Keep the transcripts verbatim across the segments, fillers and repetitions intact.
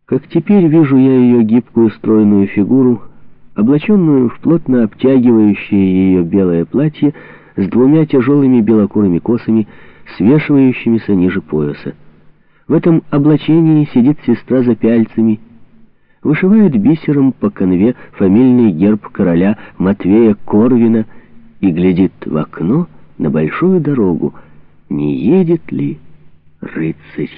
Как теперь вижу я ее гибкую стройную фигуру, облаченную в плотно обтягивающее ее белое платье с двумя тяжелыми белокурыми косами, свешивающимися ниже пояса. В этом облачении сидит сестра за пяльцами, вышивает бисером по канве фамильный герб короля Матвея Корвина и глядит в окно на большую дорогу, не едет ли рыцарь.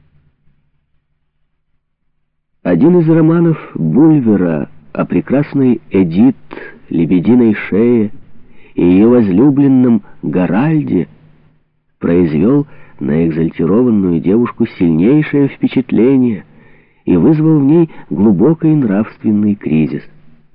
Один из романов Бульвера о прекрасной Эдит, лебединой шее и ее возлюбленном Гаральде произвел на экзальтированную девушку сильнейшее впечатление и вызвал в ней глубокий нравственный кризис.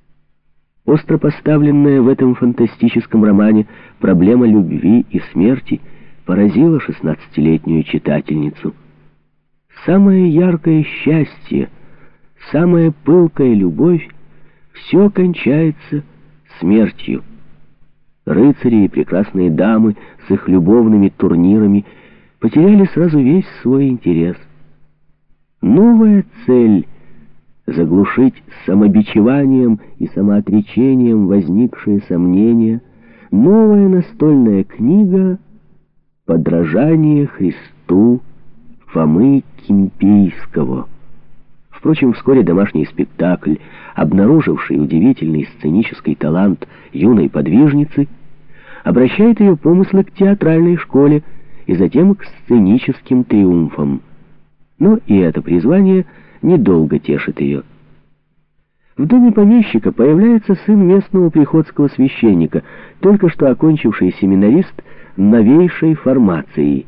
Остро поставленная в этом фантастическом романе проблема любви и смерти поразила шестнадцатилетнюю читательницу. Самое яркое счастье, самая пылкая любовь — все кончается смертью. Рыцари и прекрасные дамы с их любовными турнирами потеряли сразу весь свой интерес. Новая цель — заглушить самобичеванием и самоотречением возникшие сомнения, новая настольная книга «Подражание Христу» Фомы Кимпийского. Впрочем, вскоре домашний спектакль, обнаруживший удивительный сценический талант юной подвижницы, обращает ее помыслы к театральной школе и затем к сценическим триумфам. Но и это призвание недолго тешит ее. В доме помещика появляется сын местного приходского священника, только что окончивший семинарист новейшей формации.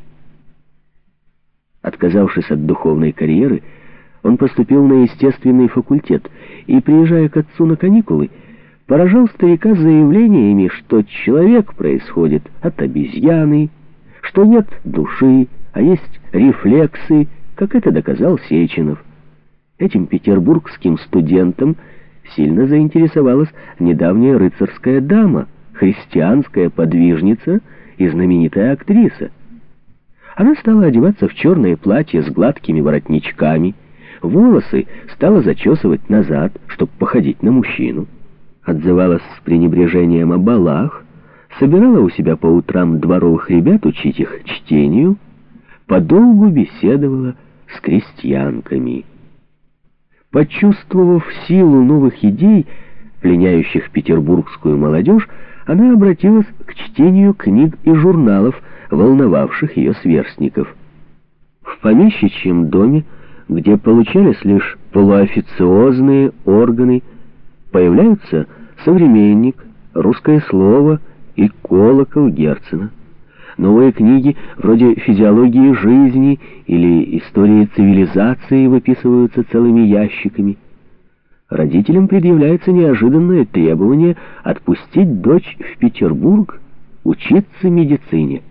Отказавшись от духовной карьеры, он поступил на естественный факультет и, приезжая к отцу на каникулы, поражал старика заявлениями, что человек происходит от обезьяны, что нет души, а есть рефлексы, как это доказал Сеченов. Этим петербургским студентом сильно заинтересовалась недавняя рыцарская дама, христианская подвижница и знаменитая актриса. Она стала одеваться в черное платье с гладкими воротничками, волосы стала зачесывать назад, чтобы походить на мужчину, отзывалась с пренебрежением о балах, собирала у себя по утрам дворовых ребят учить их чтению, подолгу беседовала с крестьянками. Почувствовав силу новых идей, пленяющих петербургскую молодежь, она обратилась к чтению книг и журналов, волновавших ее сверстников. В помещичьем доме, где получались лишь полуофициозные органы, появляются «Современник», «Русское слово» и «Колокол» Герцена. Новые книги вроде «Физиологии жизни» или «Истории цивилизации» выписываются целыми ящиками. Родителям предъявляется неожиданное требование отпустить дочь в Петербург учиться медицине.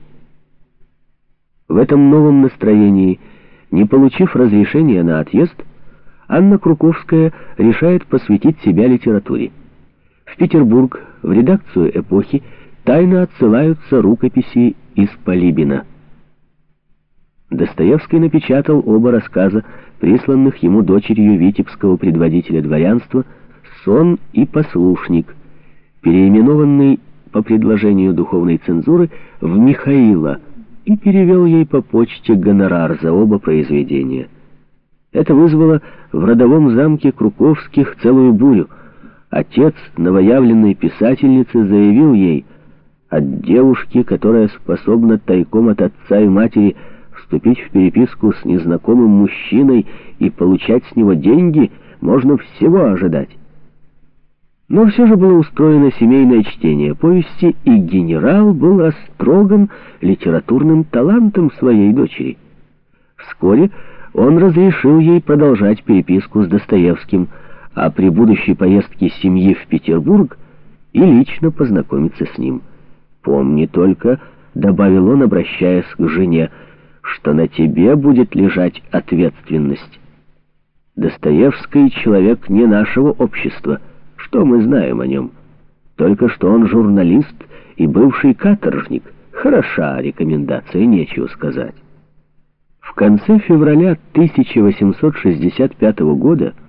В этом новом настроении, не получив разрешения на отъезд, Анна Круковская решает посвятить себя литературе. В Петербург, в редакцию «Эпохи», тайно отсылаются рукописи из Полибина. Достоевский напечатал оба рассказа, присланных ему дочерью витебского предводителя дворянства, «Сон» и «Послушник», переименованный по предложению духовной цензуры в «Михаила», и перевел ей по почте гонорар за оба произведения. Это вызвало в родовом замке Круковских целую бурю. Отец новоявленной писательницы заявил ей: от девушки, которая способна тайком от отца и матери вступить в переписку с незнакомым мужчиной и получать с него деньги, можно всего ожидать. Но все же было устроено семейное чтение повести, и генерал был растроган литературным талантом своей дочери. Вскоре он разрешил ей продолжать переписку с Достоевским, а при будущей поездке семьи в Петербург и лично познакомиться с ним. «Помни только», — добавил он, обращаясь к жене, — «что на тебе будет лежать ответственность. Достоевский человек не нашего общества. Что мы знаем о нем? Только что он журналист и бывший каторжник. Хороша рекомендация, нечего сказать». В В конце февраля тысяча восемьсот шестьдесят пятого года